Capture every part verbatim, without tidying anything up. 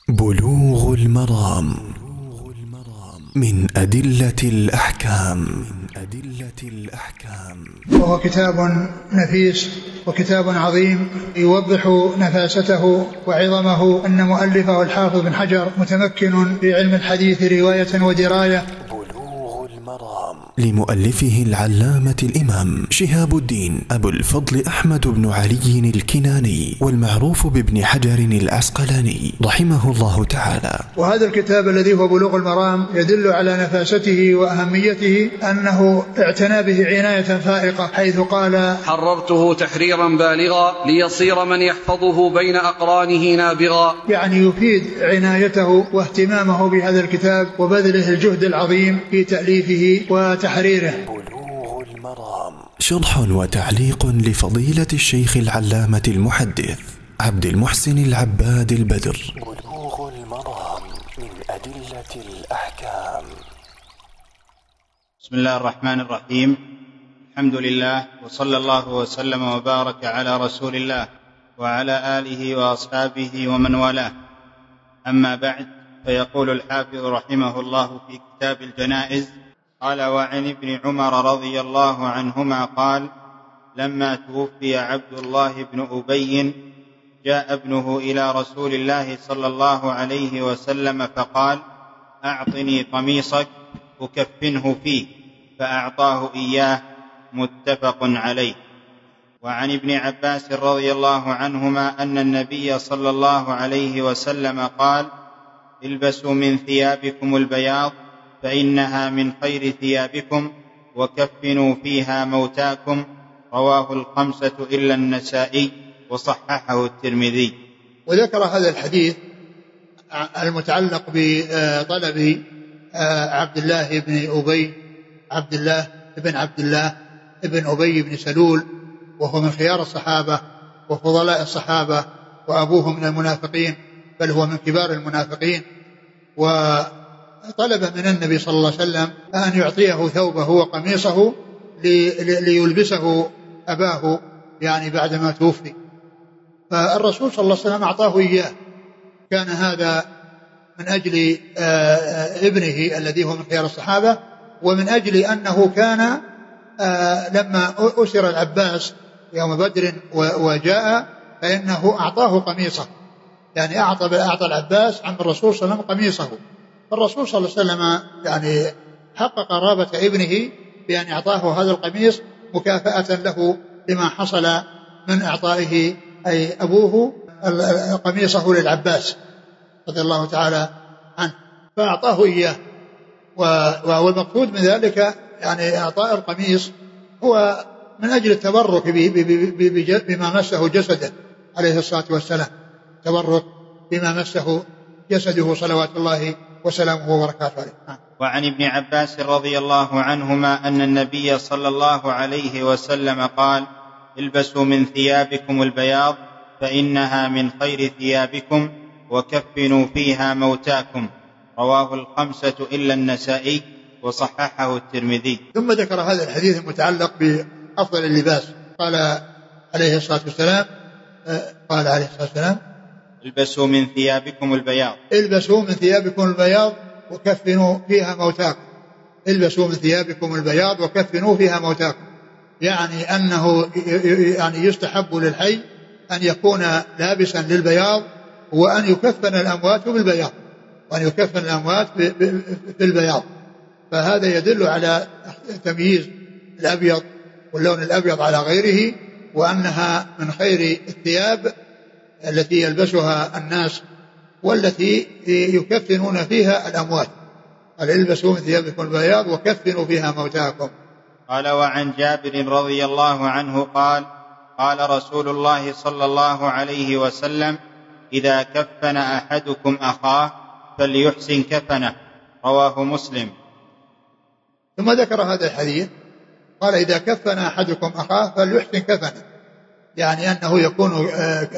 بلوغ المرام من أدلة الأحكام. وهو كتاب نفيس وكتاب عظيم يوضح نفاسته وعظمه. أن مؤلفه الحافظ بن حجر متمكن في علم الحديث رواية ودراية. لمؤلفه العلامة الإمام شهاب الدين أبو الفضل أحمد بن علي الكناني، والمعروف بابن حجر العسقلاني رحمه الله تعالى. وهذا الكتاب الذي هو بلوغ المرام يدل على نفاسته وأهميته، أنه اعتنى به عناية فائقة، حيث قال: حررته تحريرا بالغا ليصير من يحفظه بين أقرانه نابغا. يعني يفيد عنايته واهتمامه بهذا الكتاب وبذله الجهد العظيم في تأليفه وتحريره. بلوغ المرام شرح وتعليق لفضيلة الشيخ العلامة المحدث عبد المحسن العباد البدر. بلوغ المرام من أدلة الأحكام. بسم الله الرحمن الرحيم. الحمد لله، وصلى الله وسلم وبارك على رسول الله وعلى آله وأصحابه ومن والاه. أما بعد، فيقول الحافظ رحمه الله في كتاب الجنائز: قال: وعن ابن عمر رضي الله عنهما قال: لما توفي عبد الله بن أبي جاء ابنه إلى رسول الله صلى الله عليه وسلم فقال: أعطني قميصك أكفنه فيه، فأعطاه إياه، متفق عليه. وعن ابن عباس رضي الله عنهما أن النبي صلى الله عليه وسلم قال: البسوا من ثيابكم البياض فإنها من خير ثيابكم، وكفنوا فيها موتاكم. رواه الخمسة إلا النسائي، وصححه الترمذي. وذكر هذا الحديث المتعلق بطلب عبد الله بن أبي عبد الله بن عبد الله بن أبي بن سلول، وهو من خيار الصحابة وفضلاء الصحابة، وأبوه من المنافقين، بل هو من كبار المنافقين. وطلب من النبي صلى الله عليه وسلم أن يعطيه ثوبه وقميصه ليلبسه أباه، يعني بعدما توفي. فالرسول صلى الله عليه وسلم أعطاه إياه. كان هذا من أجل ابنه الذي هو من خيار الصحابة، ومن أجل أنه كان لما أسر العباس يوم بدر وجاء فإنه أعطاه قميصه، يعني أعطى, أعطى العباس عن الرسول صلى الله عليه وسلم قميصه. فالرسول صلى الله عليه وسلم يعني حقق قرابة ابنه بأن أعطاه هذا القميص مكافأة له لما حصل من إعطائه أي أبوه قميصه للعباس رضي الله تعالى عنه، فأعطاه إياه. والمقصود من ذلك يعني إعطاء القميص هو من أجل التبرك بما مسه جسده عليه الصلاة والسلام، تبرك بما مسه جسده صلوات الله وسلامه وبركاته عليه. وعن ابن عباس رضي الله عنهما أن النبي صلى الله عليه وسلم قال: البسوا من ثيابكم البياض فإنها من خير ثيابكم، وكفنوا فيها موتاكم. رواه الخمسة إلا النسائي، وصححه الترمذي. ثم ذكر هذا الحديث المتعلق بأفضل اللباس. قال عليه الصلاة والسلام قال عليه الصلاة والسلام: البسوا من ثيابكم البياض البسوا من ثيابكم البياض وكفنوا فيها موتاكم. البسوا من ثيابكم البياض وكفنوا فيها موتاكم، يعني أنه يعني يستحب للحي أن يكون لابسا للبياض، وأن يكفن الأموات بالبياض، وأن يكفن الأموات بالبياض. فهذا يدل على تمييز الأبيض واللون الأبيض على غيره، وأنها من خير الثياب التي يلبسها الناس والتي يكفنون فيها الأموات. قال: البسوا من ثيابكم البياض وكفنوا فيها موتاكم. قال: وعن جابر رضي الله عنه قال: قال رسول الله صلى الله عليه وسلم: إذا كفن أحدكم أخاه فليحسن كفنه. رواه مسلم. ثم ذكر هذا الحديث قال: إذا كفن أحدكم أخاه فليحسن كفنه، يعني أنه يكون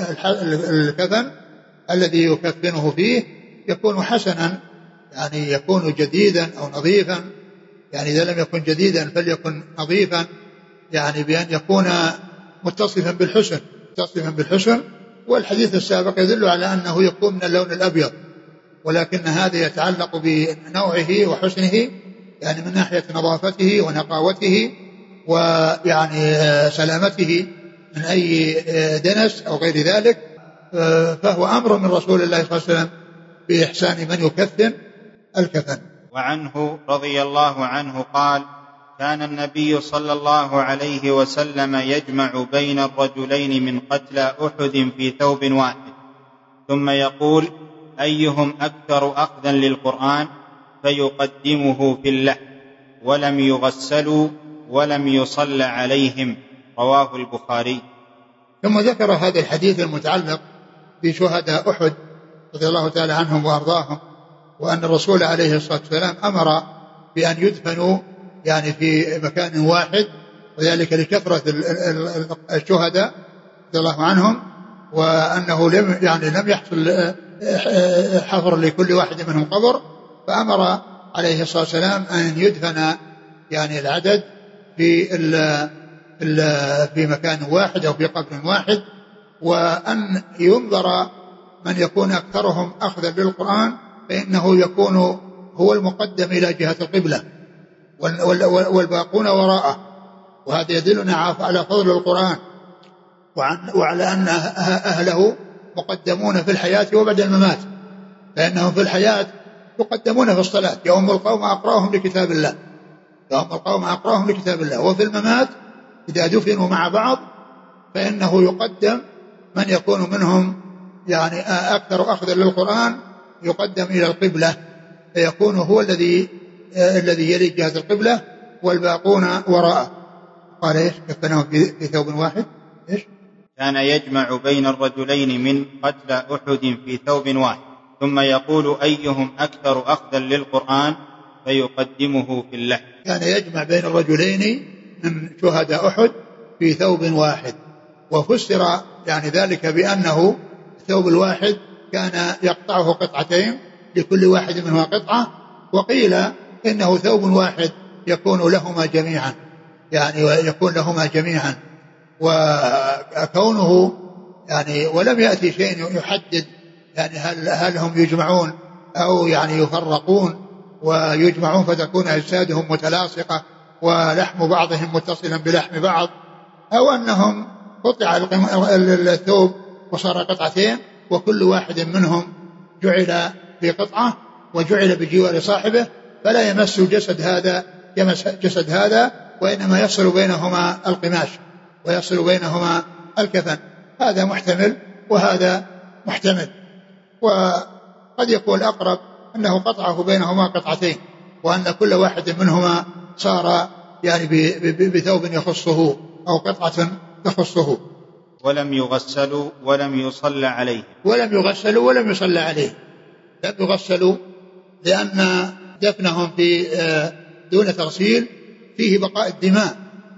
الكفن الذي يكفنه فيه يكون حسنا، يعني يكون جديدا أو نظيفا. يعني إذا لم يكن جديدا فليكن نظيفا، يعني بأن يكون متصفا بالحسن متصفا بالحسن والحديث السابق يدل على أنه يكون من اللون الأبيض، ولكن هذا يتعلق بنوعه وحسنه، يعني من ناحية نظافته ونقاوته ويعني سلامته من أي دنس أو غير ذلك، فهو أمر من رسول الله صلى الله عليه وسلم بإحسان من يكفن الكفن. وعنه رضي الله عنه قال: كان النبي صلى الله عليه وسلم يجمع بين الرجلين من قتلى أحد في ثوب واحد، ثم يقول: أيهم أكثر أخذا للقرآن، فيقدمه في اللحم، ولم يغسلوا ولم يصلى عليهم. رواه البخاري. ثم ذكر هذا الحديث المتعلق بشهداء أحد رضي الله تعالى عنهم وأرضاهم، وأن الرسول عليه الصلاة والسلام أمر بأن يدفنوا يعني في مكان واحد، وذلك لكثرة الشهداء رضي الله عنهم، وأنه لم يعني لم يحصل حفر لكل واحد منهم قبر، فأمر عليه الصلاة والسلام أن يدفن يعني العدد في في مكان واحد أو في قبر واحد، وأن ينظر من يكون أكثرهم أخذا للقرآن فإنه يكون هو المقدم إلى جهة القبلة والباقون وراءه، وهذا يدلنا على فضل القرآن وعلى أن أهله مقدمون في الحياة وبعد الممات، فإنهم في الحياة يقدمون في الصلاة، يوم القوم أقراهم لكتاب الله يوم القوم أقراهم لكتاب الله وفي الممات إذا دفنوا مع بعض فإنه يقدم من يكون منهم يعني أكثر أخذا للقرآن، يقدم إلى القبلة، فيكون هو الذي الذي يلي جهة القبلة والباقون وراءه. قال إيش؟ كفنهم في ثوب واحد. إيش؟ كان يجمع بين الرجلين من قتل أحد في ثوب واحد، ثم يقول: أيهم أكثر أخذا للقرآن، فيقدمه في اللحم. كان يجمع بين الرجلين من شهداء أحد في ثوب واحد، وفسر يعني ذلك بأنه الثوب الواحد كان يقطعه قطعتين لكل واحد منهما قطعة، وقيل إنه ثوب واحد يكون لهما جميعا، يعني يكون لهما جميعا، وكونه يعني ولم يأتي شيء يحدد يعني هل, هل هم يجمعون أو يعني يفرقون ويجمعون فتكون أجسادهم متلاصقة ولحم بعضهم متصلا بلحم بعض، أو أنهم قطع الثوب وصار قطعتين وكل واحد منهم جعل في قطعة وجعل بجوار صاحبه، فلا يمس جسد هذا يمس جسد هذا، وإنما يصل بينهما القماش ويصل بينهما الكفن. هذا محتمل وهذا محتمل، وقد يكون الأقرب أنه قطعه بينهما قطعتين، وأن كل واحد منهما صار يعني بثوب يخصه أو قطعة تخصه. ولم يغسلوا ولم يصلى عليه ولم يغسلوا ولم يصلى عليه لم يغسلوا لأن دفنهم في دون تغسيل فيه بقاء الدماء،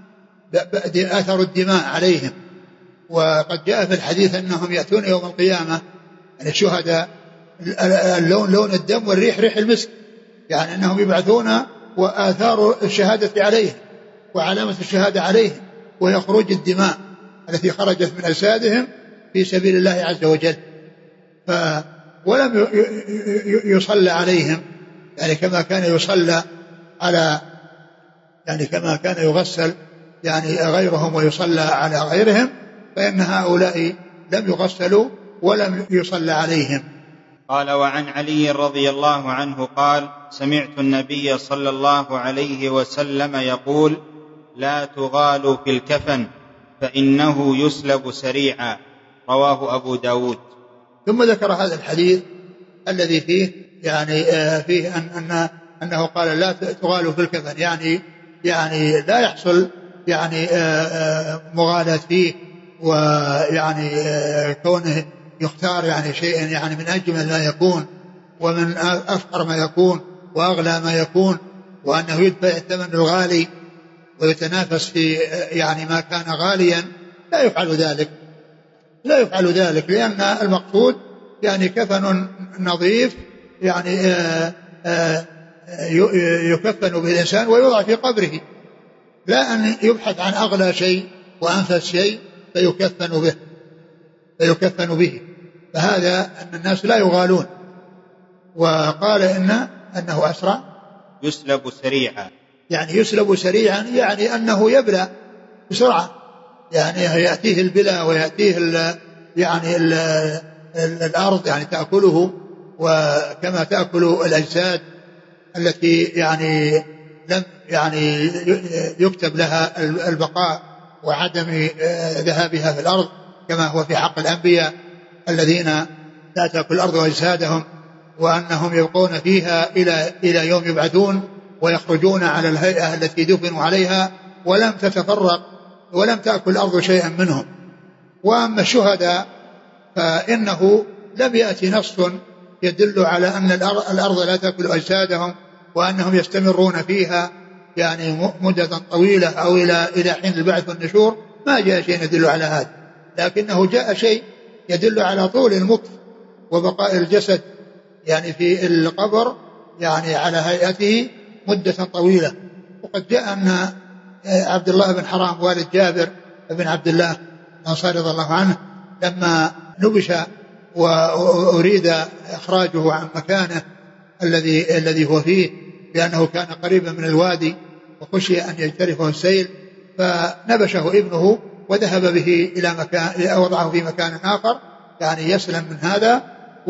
أثر الدماء عليهم، وقد جاء في الحديث أنهم يأتون يوم القيامة يعني الشهداء اللون لون الدم والريح ريح المسك، يعني أنهم يبعثون وآثار الشهادة عليهم وعلامة الشهادة عليهم، ويخرج الدماء التي خرجت من أجسادهم في سبيل الله عز وجل. ف ولم يصلى عليهم يعني كما كان يصلى على يعني كما كان يغسل يعني غيرهم ويصلى على غيرهم، فإن هؤلاء لم يغسلوا ولم يصلى عليهم. قال: وعن علي رضي الله عنه قال: سمعت النبي صلى الله عليه وسلم يقول: لا تغالوا في الكفن فإنه يسلب سريعا. رواه أبو داود. ثم ذكر هذا الحديث الذي فيه يعني فيه أن أن أنه قال: لا تغالوا في الكفن، يعني يعني لا يحصل يعني مغالاة فيه، ويعني كونه يختار يعني شيء يعني من أجمل ما يكون ومن أفقر ما يكون وأغلى ما يكون، وأنه يدفع الثمن الغالي ويتنافس في يعني ما كان غاليا. لا يفعل ذلك لا يفعل ذلك لأن المقصود يعني كفن نظيف يعني آآ آآ يكفن به الإنسان ويوضع في قبره، لا أن يبحث عن أغلى شيء وأنفس شيء فيكفن به فيكفن به فهذا أن الناس لا يغالون وقال إن أنه أسرع يسلب سريعا، يعني يسلب سريعا يعني أنه يبلى بسرعة، يعني يأتيه البلى ويأتيه ال يعني ال ال الأرض يعني تأكله، وكما تأكل الأجساد التي يعني لم يعني يكتب لها البقاء وعدم ذهابها في الأرض، كما هو في حق الأنبياء الذين لا تأكل الأرض أجسادهم وأنهم يبقون فيها إلى إلى يوم يبعثون ويخرجون على الهيئة التي دفنوا عليها ولم تتفرق ولم تأكل الأرض شيئا منهم. وأما الشهداء فإنه لم يأتي نص يدل على أن الأرض لا تأكل أجسادهم وأنهم يستمرون فيها يعني مدة طويلة أو إلى إلى حين البعث والنشور، ما جاء شيء يدل على هذا، لكنه جاء شيء يدل على طول المكث وبقاء الجسد يعني في القبر يعني على هيئته مدة طويلة. وقد جاء أن عبد الله بن حرام والد جابر بن عبد الله الأنصاري رضي الله عنه لما نبش وأريد إخراجه عن مكانه الذي الذي هو فيه لأنه كان قريبا من الوادي وخشي أن يجترفه السيل، فنبشه ابنه وذهب به إلى مكان وضعه في مكان آخر يعني يسلم من هذا.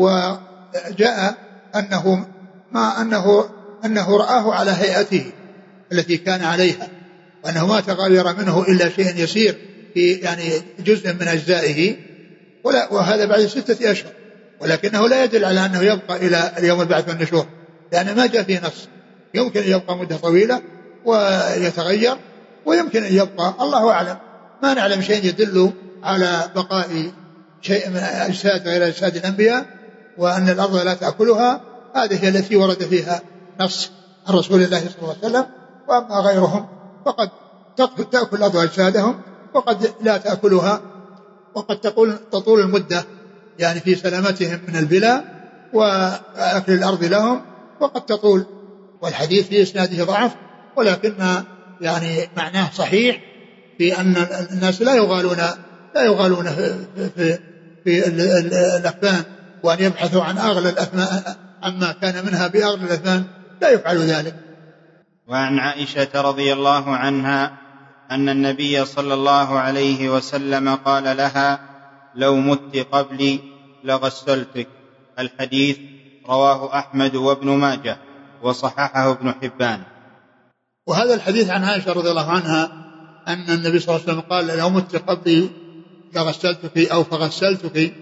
وجاء أنه ما أنه أنه رآه على هيئته التي كان عليها، وأنه ما تغير منه إلا شيء يسير في يعني جزء من أجزائه، ولا وهذا بعد ستة أشهر، ولكنه لا يدل على أنه يبقى إلى اليوم البعث والنشور، لأن ما جاء فيه نص. يمكن أن يبقى مدة طويلة ويتغير، ويمكن أن يبقى الله أعلم، ما نعلم شيء يدل على بقاء شيء من أجساد غير أجساد الأنبياء وأن الأرض لا تأكلها. هذه هي التي ورد فيها نص عن رسول الله صلى الله عليه وسلم. وأما غيرهم فقد تأكل الأرض أجسادهم وقد لا تأكلها، وقد تطول, تطول المدة يعني في سلامتهم من البلاء وأكل الأرض لهم، وقد تطول. والحديث في إسناده ضعف، ولكن يعني معناه صحيح في أن الناس لا يغالون لا يغالون في, في, في الأكفان، وأن يبحثوا عن أغلى الأثمان عما كان منها بأغلى الأثمان، لا يفعل ذلك. وعن عائشة رضي الله عنها أن النبي صلى الله عليه وسلم قال لها: لو مت قبلي لغسلتك. الحديث رواه أحمد وابن ماجه وصححه ابن حبان. وهذا الحديث عن عائشة رضي الله عنها أن النبي صلى الله عليه وسلم قال: لو مت قبلي لغسلتك أو فغسلتك.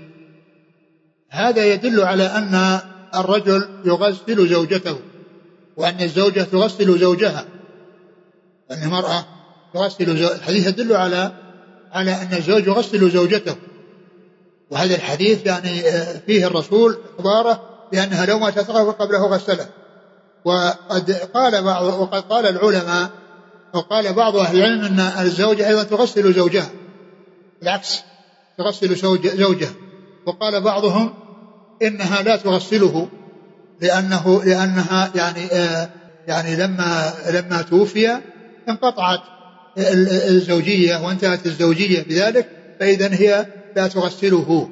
هذا يدل على أن الرجل يغسل زوجته، وأن الزوجة تغسل زوجها، أن المرأة تغسل زوجها. الحديث يدل على على أن الزوج يغسل زوجته، وهذا الحديث يعني فيه الرسول إخباره بأنها لو ما تتغسل قبله غسله. وقد قال بعض وقد قال العلماء وقال بعض أهل العلم أن الزوجة أيضا تغسل زوجها، بالعكس تغسل زوجها. وقال بعضهم إنها لا تغسله لأنه لأنها يعني آه يعني لما لما توفي انقطعت الزوجية وانتهت الزوجية بذلك، فإذن هي لا تغسله.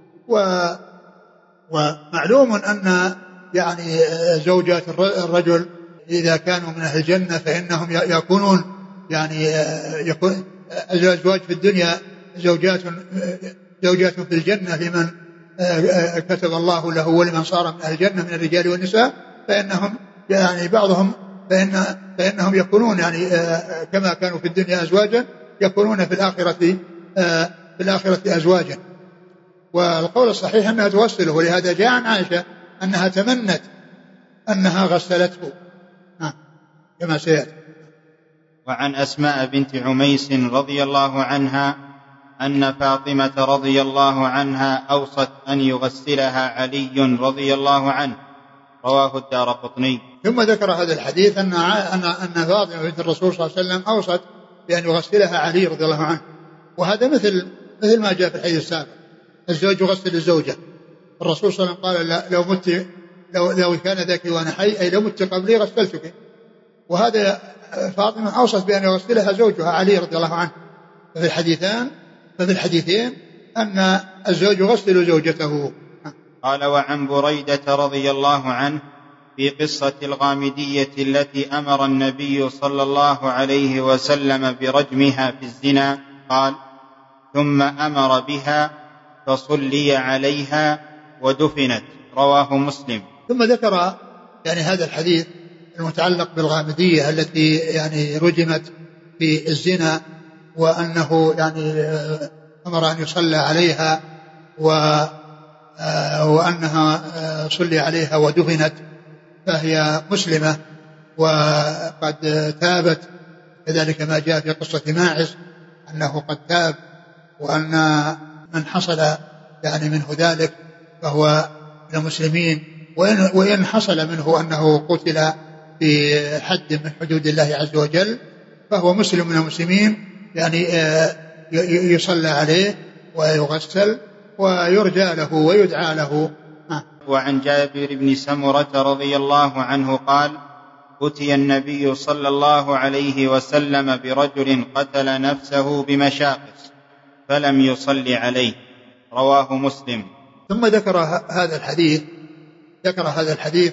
ومعلوم أن يعني زوجات الرجل إذا كانوا من أهل الجنة فإنهم يكونون يعني يكون الأزواج في الدنيا زوجات زوجات في الجنة لمن كتب الله له ولمن صار من أهل الجنة من الرجال والنساء، فإنهم يعني بعضهم فإن فإنهم يكونون يعني كما كانوا في الدنيا أزواجا يكونون في الآخرة في الآخرة أزواجا. والقول الصحيح أنها توسله، ولهذا جاء عن عائشة أنها تمنت أنها غسلته كما سيأتي. وعن أسماء بنت عميس رضي الله عنها أن فاطمة رضي الله عنها أوصت أن يغسلها علي رضي الله عنه، رواه الدارقطني. ثم ذكر هذا الحديث أن أن أن فاطمة بنت الرسول صلى الله عليه وسلم أوصت بأن يغسلها علي رضي الله عنه، وهذا مثل مثل ما جاء في الحديث السابق، الزوج يغسل الزوجة. الرسول صلى الله عليه وسلم قال: لو مت لو لو كان ذاك وأنا حي، أي لو مت قبلي غسلتك. وهذا فاطمة أوصت بأن يغسلها زوجها علي رضي الله عنه. ففي الحديثان ففي الحديثين أن الزوج يغسل زوجته. قال: وعن بريدة رضي الله عنه في قصة الغامدية التي أمر النبي صلى الله عليه وسلم برجمها في الزنا قال: ثم أمر بها فصلي عليها ودفنت. رواه مسلم. ثم ذكر يعني هذا الحديث المتعلق بالغامدية التي يعني رجمت في الزنا، وأنه يعني أمر أن يصلى عليها وأنها صلي عليها ودفنت، فهي مسلمة وقد تابت، كذلك ما جاء في قصة ماعز أنه قد تاب، وأن من حصل يعني منه ذلك فهو من المسلمين، وإن, وإن حصل منه أنه قتل في حد من حدود الله عز وجل فهو مسلم من المسلمين، يعني يصلى عليه ويغسل ويرجى له ويدعى له. وعن جابر بن سمرة رضي الله عنه قال: أتي النبي صلى الله عليه وسلم برجل قتل نفسه بمشاقص فلم يصل عليه. رواه مسلم. ثم ذكر هذا الحديث ذكر هذا الحديث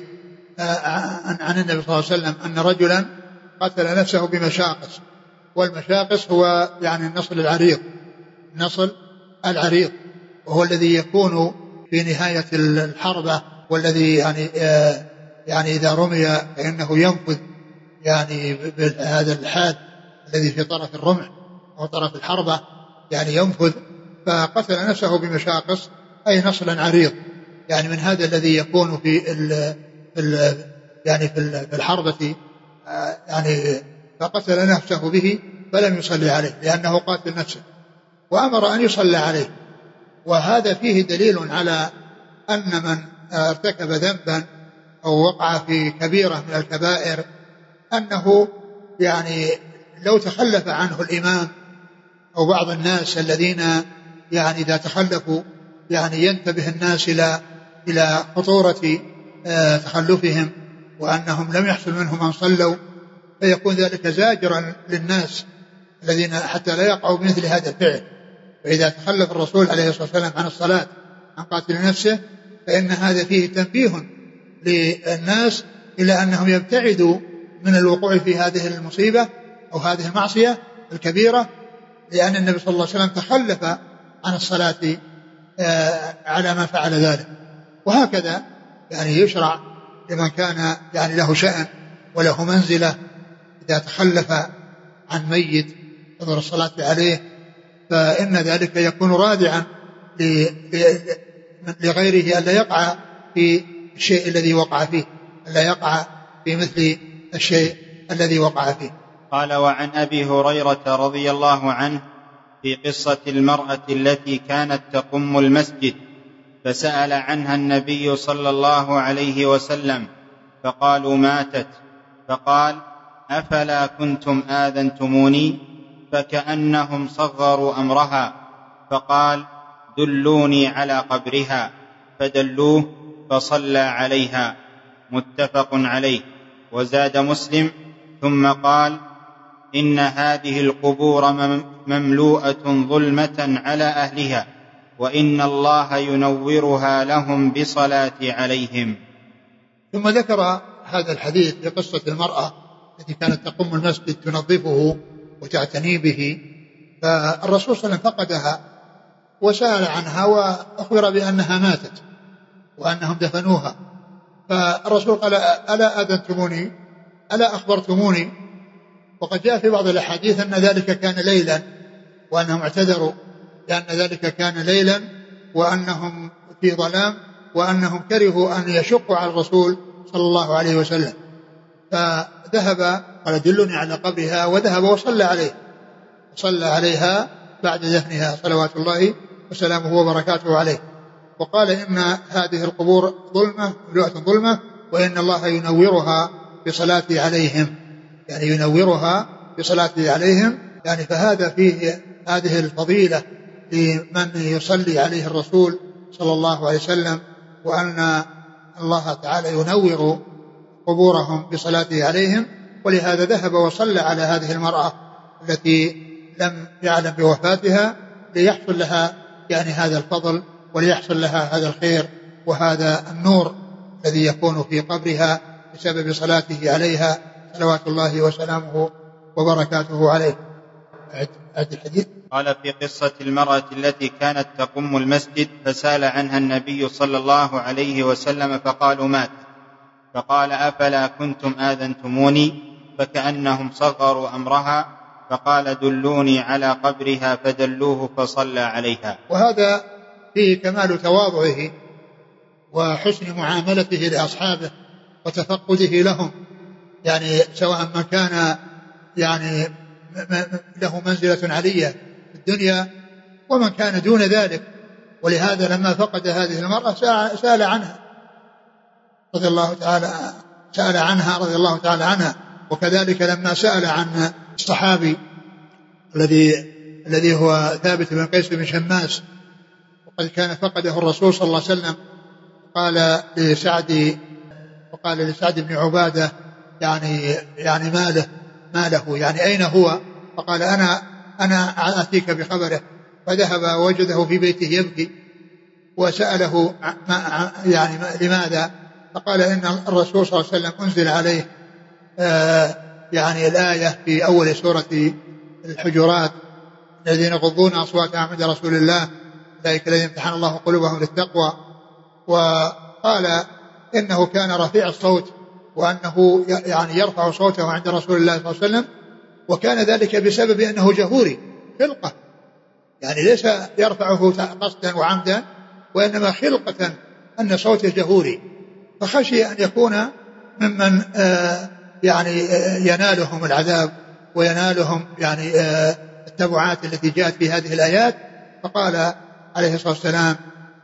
عن النبي صلى الله عليه وسلم أن رجلا قتل نفسه بمشاقص، والمشاقص هو يعني النصل العريض النصل العريض وهو الذي يكون في نهاية الحربة، والذي يعني يعني إذا رمي فإنه ينفذ يعني بهذا الحاد الذي في طرف الرمح أو طرف الحربة، يعني ينفذ. فقتل نفسه بمشاقص أي نصلا عريض، يعني من هذا الذي يكون في ال ال يعني في الحربة، يعني فقتل نفسه به فلم يصلي عليه لأنه قاتل نفسه، وأمر أن يصلى عليه. وهذا فيه دليل على أن من ارتكب ذنبا أو وقع في كبيرة من الكبائر أنه يعني لو تخلف عنه الإمام أو بعض الناس الذين يعني إذا تخلفوا يعني ينتبه الناس إلى إلى خطورة تخلفهم وأنهم لم يحصل منهم أن صلوا، فيكون ذلك زاجرا للناس الذين حتى لا يقعوا بمثل هذا الفعل. فإذا تخلف الرسول عليه الصلاة والسلام عن الصلاة عن قاتل نفسه فإن هذا فيه تنبيه للناس إلى أنهم يبتعدوا من الوقوع في هذه المصيبة أو هذه المعصية الكبيرة، لأن النبي صلى الله عليه وسلم تخلف عن الصلاة على ما فعل ذلك. وهكذا يعني يشرع لمن كان يعني له شأن وله منزلة إذا تخلف عن ميت حضور الصلاة عليه فإن ذلك يكون رادعا لغيره ألا يقع في الشيء الذي وقع فيه ألا يقع في مثل الشيء الذي وقع فيه. قال: وعن أبي هريرة رضي الله عنه في قصة المرأة التي كانت تقم المسجد فسأل عنها النبي صلى الله عليه وسلم فقالوا ماتت، فقال: أفلا كنتم آذنتموني؟ فكأنهم صغروا أمرها، فقال: دلوني على قبرها، فدلوه فصلى عليها. متفق عليه. وزاد مسلم: ثم قال: إن هذه القبور مملوءة ظلمة على أهلها، وإن الله ينورها لهم بصلاة عليهم. ثم ذكر هذا الحديث في قصة المرأة التي كانت تقوم المسجد تنظفه وتعتني به، فالرسول صلى الله عليه وسلم فقدها وسأل عنها وأخبر بأنها ماتت وأنهم دفنوها، فالرسول قال: ألا أذنتموني؟ ألا أخبرتموني؟ وقد جاء في بعض الأحاديث أن ذلك كان ليلا وأنهم اعتذروا لأن ذلك كان ليلا وأنهم في ظلام وأنهم كرهوا أن يشقوا على الرسول صلى الله عليه وسلم، فذهب قال: دلني على قبرها، وذهب وصلى عليه وصلى عليها بعد دفنها صلوات الله وسلامه وبركاته عليه، وقال: إن هذه القبور ظلمة مملوءة ظلمة، وإن الله ينورها بصلاة عليهم، يعني ينورها بصلاة عليهم، يعني فهذا فيه هذه الفضيلة لمن يصلي عليه الرسول صلى الله عليه وسلم، وأن الله تعالى ينور قبورهم بصلاته عليهم. ولهذا ذهب وصلى على هذه المرأة التي لم يعلم بوفاتها ليحصل لها يعني هذا الفضل وليحصل لها هذا الخير وهذا النور الذي يكون في قبرها بسبب صلاته عليها صلوات الله وسلامه وبركاته عليه. أعد الحديث. قال في قصة المرأة التي كانت تقم المسجد فسأل عنها النبي صلى الله عليه وسلم فقالوا ماتت، فقال أفلا كنتم آذنتموني، فكأنهم صغروا أمرها، فقال دلوني على قبرها فدلوه فصلى عليها. وهذا فيه كمال تواضعه وحسن معاملته لأصحابه وتفقده لهم، يعني سواء من كان يعني له منزلة علية في الدنيا ومن كان دون ذلك. ولهذا لما فقد هذه المرأة سأل عنها رضي الله تعالى سأل عنها رضي الله تعالى عنها. وكذلك لما سأل عن الصحابي الذي الذي هو ثابت بن قيس بن شماس وقد كان فقده الرسول صلى الله عليه وسلم، قال لسعد وقال لسعد بن عبادة يعني يعني ماله ماله يعني أين هو؟ فقال أنا أنا أتيك بخبره. فذهب ووجده في بيته يبكي وسأله يعني لماذا؟ فقال إن الرسول صلى الله عليه وسلم أنزل عليه آه يعني الآية في أول سورة الحجرات الذين يغضون أصواتهم عند رسول الله أولئك الذين امتحن الله قلوبهم للتقوى. وقال إنه كان رفيع الصوت وأنه يعني يرفع صوته عند رسول الله صلى الله عليه وسلم، وكان ذلك بسبب أنه جهوري خلقة، يعني ليس يرفعه قصدا وعمدا وإنما خلقة أن صوته جهوري، فخشي أن يكون ممن آه يعني آه ينالهم العذاب وينالهم يعني آه التبعات التي جاءت في هذه الآيات. فقال عليه الصلاة والسلام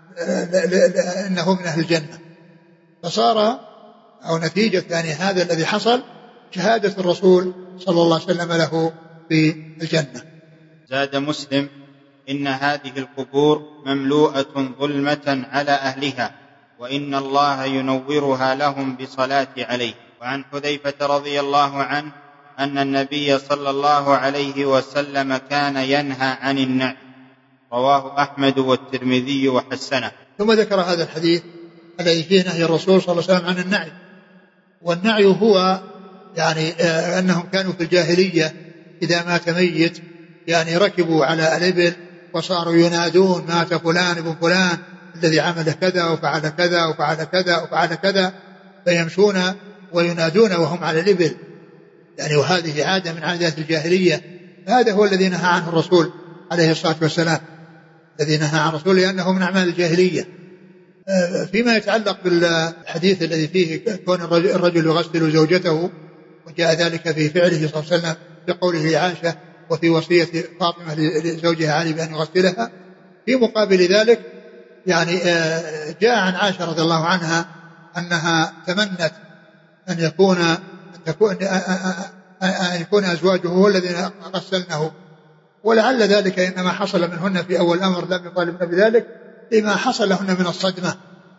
آه إنه من أهل الجنة. فصار أو نتيجة يعني هذا الذي حصل شهادة الرسول صلى الله عليه وسلم له في الجنة. زاد مسلم إن هذه القبور مملوءة ظلمة على أهلها وإن الله ينورها لهم بصلاة عليه. وعن حذيفة رضي الله عنه أن النبي صلى الله عليه وسلم كان ينهى عن النعي، رواه أحمد والترمذي وحسنه. ثم ذكر هذا الحديث الذي فيه نهي الرسول صلى الله عليه وسلم عن النعي. والنعي هو يعني آه أنهم كانوا في الجاهلية إذا مات ميت يعني ركبوا على الإبل وصاروا ينادون مات فلان ابن فلان الذي عمل كذا وفعل كذا وفعل كذا وفعل كذا، فيمشون وينادون وهم على الإبل يعني، وهذه عادة من عادات الجاهلية. هذا هو الذي نهى عنه الرسول عليه الصلاة والسلام، الذي نهى عن الرسول لأنه من أعمال الجاهلية. فيما يتعلق بالحديث الذي فيه كون الرجل يغسل زوجته وجاء ذلك في فعله صلى الله عليه وسلم بقوله لعائشة وفي وصية فاطمة لزوجها علي بأن يغسلها، في مقابل ذلك يعني جاء عن عائشة رضي الله عنها أنها تمنت أن يكون أن تكون أن يكون أزواجه هو الذين غسلنه، ولعل ذلك إنما حصل منهن في أول الأمر لم يطالبن بذلك لما حصل لهن من الصدمة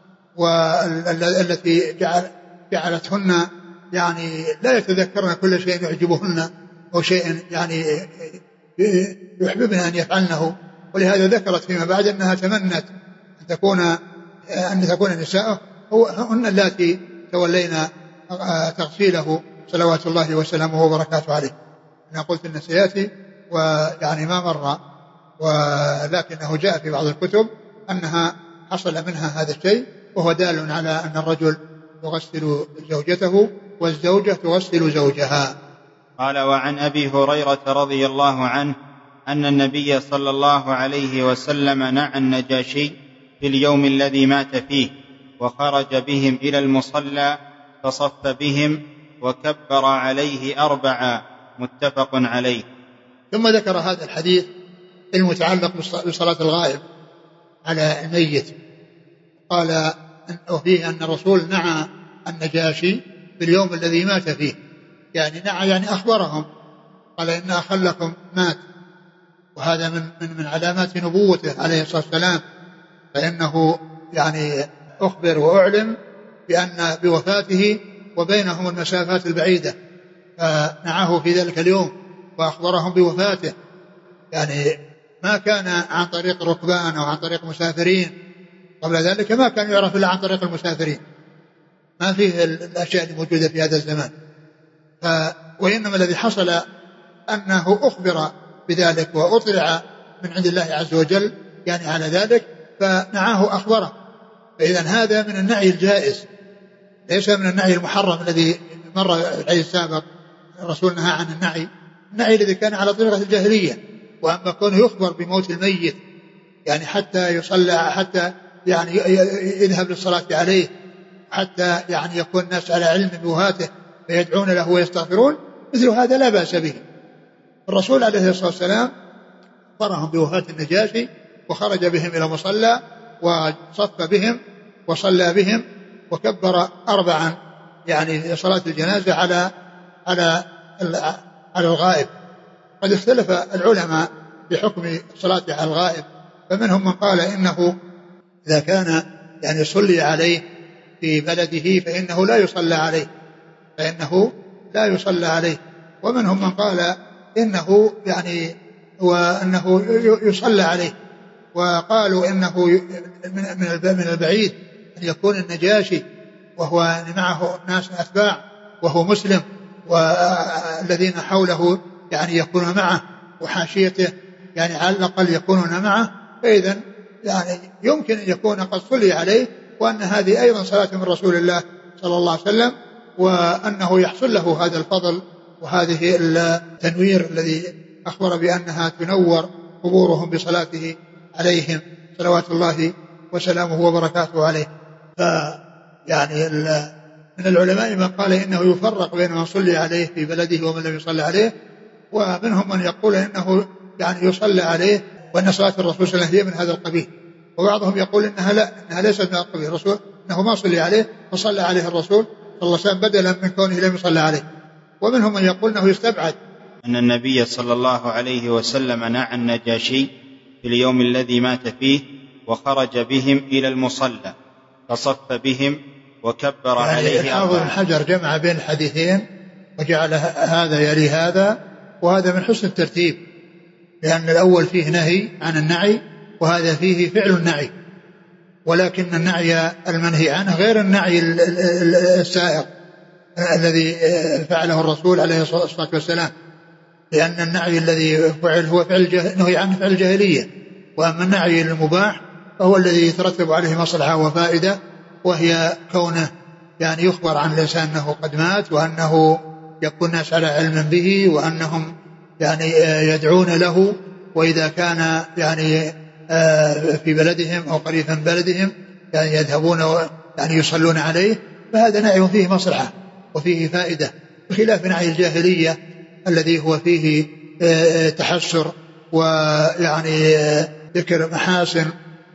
والتي جعل جعلتهن يعني لا يتذكرن كل شيء يعجبهن أو شيء يعني يحببن أن يفعلنه. ولهذا ذكرت فيما بعد أنها تمنت أن تكون أن تكون نساءه هن اللاتي تولينا تغسيله صلوات الله وسلامه وبركاته عليه. أنا قلت أن سيأتي ويعني ما مر، ولكنه جاء في بعض الكتب أنها حصل منها هذا الشيء، وهو دال على أن الرجل يغسل زوجته والزوجة تغسل زوجها. قال وعن أبي هريرة رضي الله عنه أن النبي صلى الله عليه وسلم نعى النجاشي في اليوم الذي مات فيه وخرج بهم إلى المصلى فصف بهم وكبر عليه أربعا، متفق عليه. ثم ذكر هذا الحديث المتعلق بصلاة الغائب على الميت، قال وفيه أن الرسول نعى النجاشي في اليوم الذي مات فيه، يعني نعى يعني أخبرهم، قال إن أخلكم مات، وهذا من من من علامات نبوته عليه الصلاة والسلام، فإنه يعني أخبر وأعلم بأن بوفاته وبينهم المسافات البعيدة، فنعاه في ذلك اليوم وأخبرهم بوفاته، يعني ما كان عن طريق ركبان أو عن طريق مسافرين، قبل ذلك ما كان يعرف إلا عن طريق المسافرين، ما فيه الأشياء الموجودة في هذا الزمان. ف وإنما الذي حصل أنه أخبر بذلك وأطلع من عند الله عز وجل يعني على ذلك فنعاه أخبره. فإذا هذا من النعي الجائز ليس من النعي المحرم الذي مر الحديث السابق. الرسول نهى عن النعي النعي الذي كان على طريقة الجاهلية، وأما كونه يخبر بموت الميت يعني حتى يصلى حتى يعني يذهب للصلاة عليه، حتى يعني يكون الناس على علم بوفاته فيدعون له ويستغفرون، مثل هذا لا بأس به. الرسول عليه الصلاة والسلام أخبرهم بوفاة النجاشي وخرج بهم إلى مصلى وصف بهم وصلى بهم وكبر أربعا يعني صلاة الجنازة على على على الغائب. قد اختلف العلماء بحكم صلاة على الغائب، فمنهم من قال إنه إذا كان يعني صلي عليه في بلده فإنه لا يصلى عليه فإنه لا يصلى عليه ومنهم من قال إنه يعني وأنه يصلى عليه، وقالوا إنه من البعيد أن يكون النجاشي وهو معه ناس أتباع وهو مسلم والذين حوله يعني يكونون معه وحاشيته يعني على الأقل يكونون معه، فإذا يعني يمكن أن يكون قد صلي عليه وأن هذه أيضا صلاة من رسول الله صلى الله عليه وسلم، وأنه يحصل له هذا الفضل وهذه التنوير الذي أخبر بأنها تنور قبورهم بصلاته عليهم صلوات الله وسلامه وبركاته عليه. فيعني من العلماء من قال إنه يفرق بين من صلي عليه في بلده ومن لم يصلي عليه، ومنهم من يقول إنه يعني يصلى عليه وأن صلاة الرسول صلى الله عليه وسلم هي من هذا القبيل، وبعضهم يقول إنها لا إنها ليست من هذا القبيل، الرسول إنه ما صلي عليه فصلى عليه الرسول صلى الله عليه وسلم بدلا من كونه لم يصلى عليه. ومنهم من يقول إنه يستبعد أن النبي صلى الله عليه وسلم نعى النجاشي في اليوم الذي مات فيه وخرج بهم إلى المصلى فصف بهم وكبر يعني عليه الحافظ بن حجر جمع بين الحديثين وجعل هذا يلي هذا، وهذا من حسن الترتيب، لأن الأول فيه نهي عن النعي وهذا فيه فعل النعي، ولكن النعي المنهي عنه غير النعي السائغ الذي فعله الرسول عليه الصلاة والسلام، لأن النعي الذي فعل هو فعل نهي عنه فعل الجاهلية، وأما النعي المباح فهو الذي يترتب عليه مصلحة وفائدة، وهي كونه يعني يخبر عن الإنسان أنه قد مات وأنه يكون الناس على علم به وأنهم يعني يدعون له، وإذا كان يعني في بلدهم أو قريبا من بلدهم يعني يذهبون يعني يصلون عليه، فهذا نعي فيه مصلحة وفيه فائدة، بخلاف نعي الجاهلية الذي هو فيه تحسر ويعني ذكر محاسن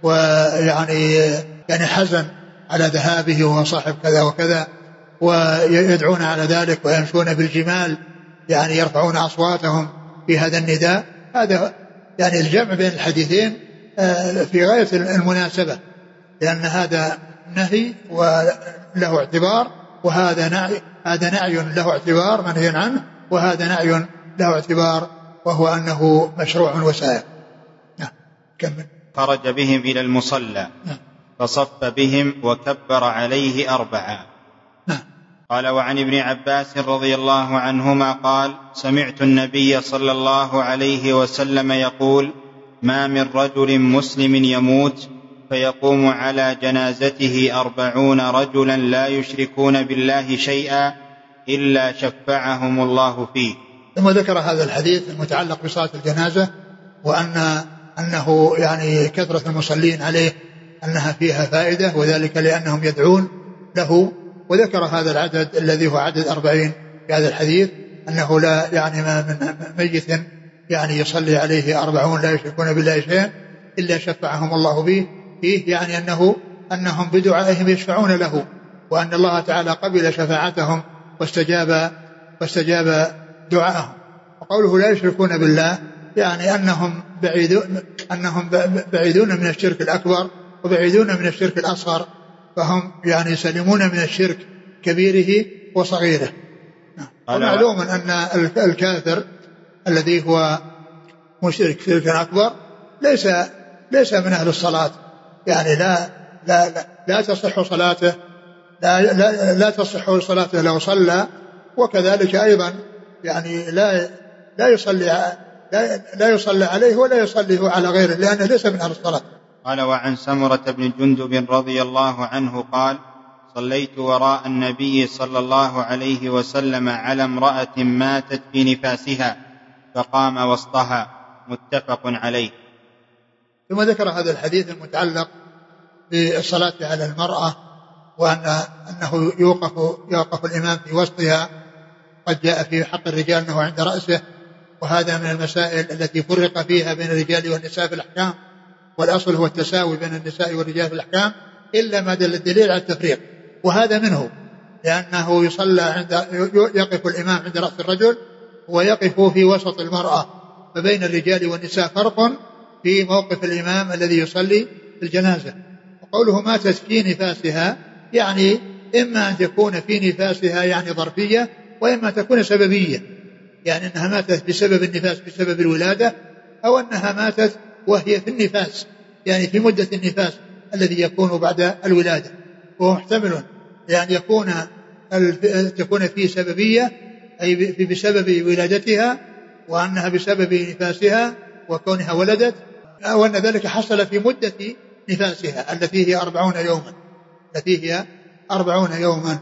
ويعني يعني حزن على ذهابه وهو صاحب كذا وكذا، ويدعون على ذلك ويمشون بالجمال يعني يرفعون أصواتهم في هذا النداء. هذا يعني الجمع بين الحديثين في غاية المناسبة، لأن هذا نهي وله اعتبار وهذا نعي، هذا نعي له اعتبار منهي عنه، وهذا نعي له اعتبار وهو أنه مشروع وسائر. نعم. كمل. خرج بهم إلى المصلى نعم. فصف بهم وكبر عليه أربعا. نعم. قال وعن ابن عباس رضي الله عنهما قال سمعت النبي صلى الله عليه وسلم يقول ما من رجل مسلم يموت فيقوم على جنازته أربعون رجلا لا يشركون بالله شيئا إلا شفعهم الله فيه. ثم ذكر هذا الحديث المتعلق بصلاة الجنازة، وأن أنه يعني كثرة المصلين عليه أنها فيها فائدة، وذلك لأنهم يدعون له، وذكر هذا العدد الذي هو عدد أربعين في هذا الحديث، أنه لا يعني ما من ميت يعني يصلي عليه أربعون لا يشركون بالله شيئا إلا شفعهم الله به فيه، يعني أنه أنهم بدعائهم يشفعون له، وأن الله تعالى قبل شفاعتهم واستجاب واستجاب دعائهم. وقوله لا يشركون بالله يعني أنهم بعيدون أنهم بعيدون من الشرك الأكبر وبعيدون من الشرك الأصغر، فهم يعني يسلمون من الشرك كبيره وصغيره. ومعلوم أن الكافر الذي هو مشرك شركا أكبر ليس ليس من أهل الصلاة، يعني لا لا, لا, لا تصح صلاته لا, لا, لا تصح صلاته لو صلى، وكذلك أيضا يعني لا لا يصلي لا, لا يصلي عليه ولا يصلي على غيره لأنه ليس من أهل الصلاة. قال: وعن سمرة بن جندب رضي الله عنه قال: صليت وراء النبي صلى الله عليه وسلم على امرأة ماتت في نفاسها فقام وسطها، متفق عليه. ثم ذكر هذا الحديث المتعلق بالصلاة على المرأة، وأن أنه يوقف, يوقف الإمام في وسطها. قد جاء في حق الرجال أنه عند رأسه، وهذا من المسائل التي فرق فيها بين الرجال والنساء في الأحكام، والأصل هو التساوي بين النساء والرجال في الأحكام، إلا ما دل الدليل على التفريق، وهذا منه، لأنه يصلى عند يقف الإمام عند رأس الرجل ويقف في وسط المرأة، فبين الرجال والنساء فرق في موقف الإمام الذي يصلي في الجنازة. وقوله ماتت في نفاسها يعني إما أن تكون في نفاسها يعني ظرفية، وإما تكون سببية، يعني أنها ماتت بسبب النفاس بسبب الولادة، أو أنها ماتت وهي في النفاس يعني في مدة النفاس الذي يكون بعد الولادة، وهو محتمل يعني يكون تكون فيه سببية أي بسبب ولادتها، وأنها بسبب نفاسها وكونها ولدت، أو أن ذلك حصل في مدة نفاسها التي هي أربعون يوما التي هي أربعون يوما.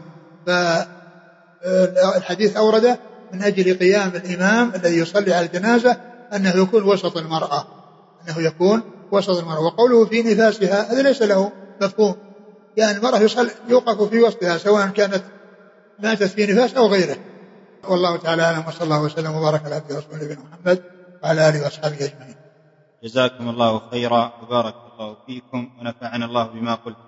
فالحديث أورده من أجل قيام الإمام الذي يصلي على الجنازة أنه يكون وسط المرأة أنه يكون وسط المرأة. وقوله في نفاسها هذا ليس له مفهوم، يعني المرأة يصل يوقف في وسطها سواء كانت ماتت في نفاس أو غيره. والله تعالى أعلم، وصلى الله وسلم وبارك على عبده ورسوله نبينا محمد وعلى آله وأصحابه أجمعين. جزاكم الله خيرا وبارك الله فيكم ونفعنا الله بما قلت.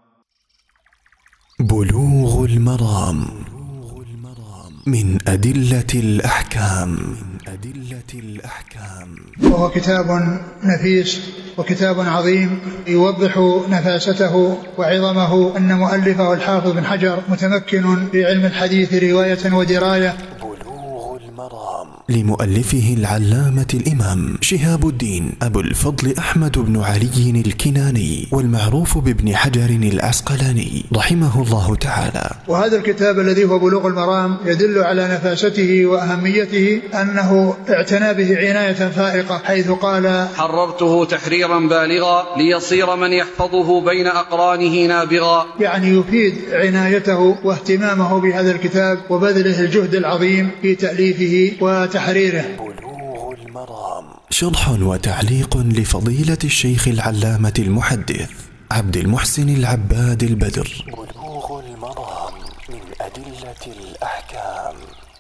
بلوغ المرام من أدلة الأحكام من أدلة الأحكام وهو كتاب نفيس وكتاب عظيم يوضح نفاسته وعظمه. أن مؤلفه الحافظ بن حجر متمكن في علم الحديث رواية ودراية. بلوغ المرام لمؤلفه العلامة الإمام شهاب الدين أبو الفضل أحمد بن علي الكناني، والمعروف بابن حجر العسقلاني رحمه الله تعالى. وهذا الكتاب الذي هو بلوغ المرام يدل على نفاسته وأهميته، أنه اعتنى به عناية فائقة، حيث قال: حررته تحريرا بالغا ليصير من يحفظه بين أقرانه نابغا. يعني يفيد عنايته واهتمامه بهذا الكتاب وبذله الجهد العظيم في تأليفه وتحريره. بلوغ المرام شرح وتعليق لفضيلة الشيخ العلامة المحدث عبد المحسن العباد البدر. بلوغ المرام من أدلة الأحكام.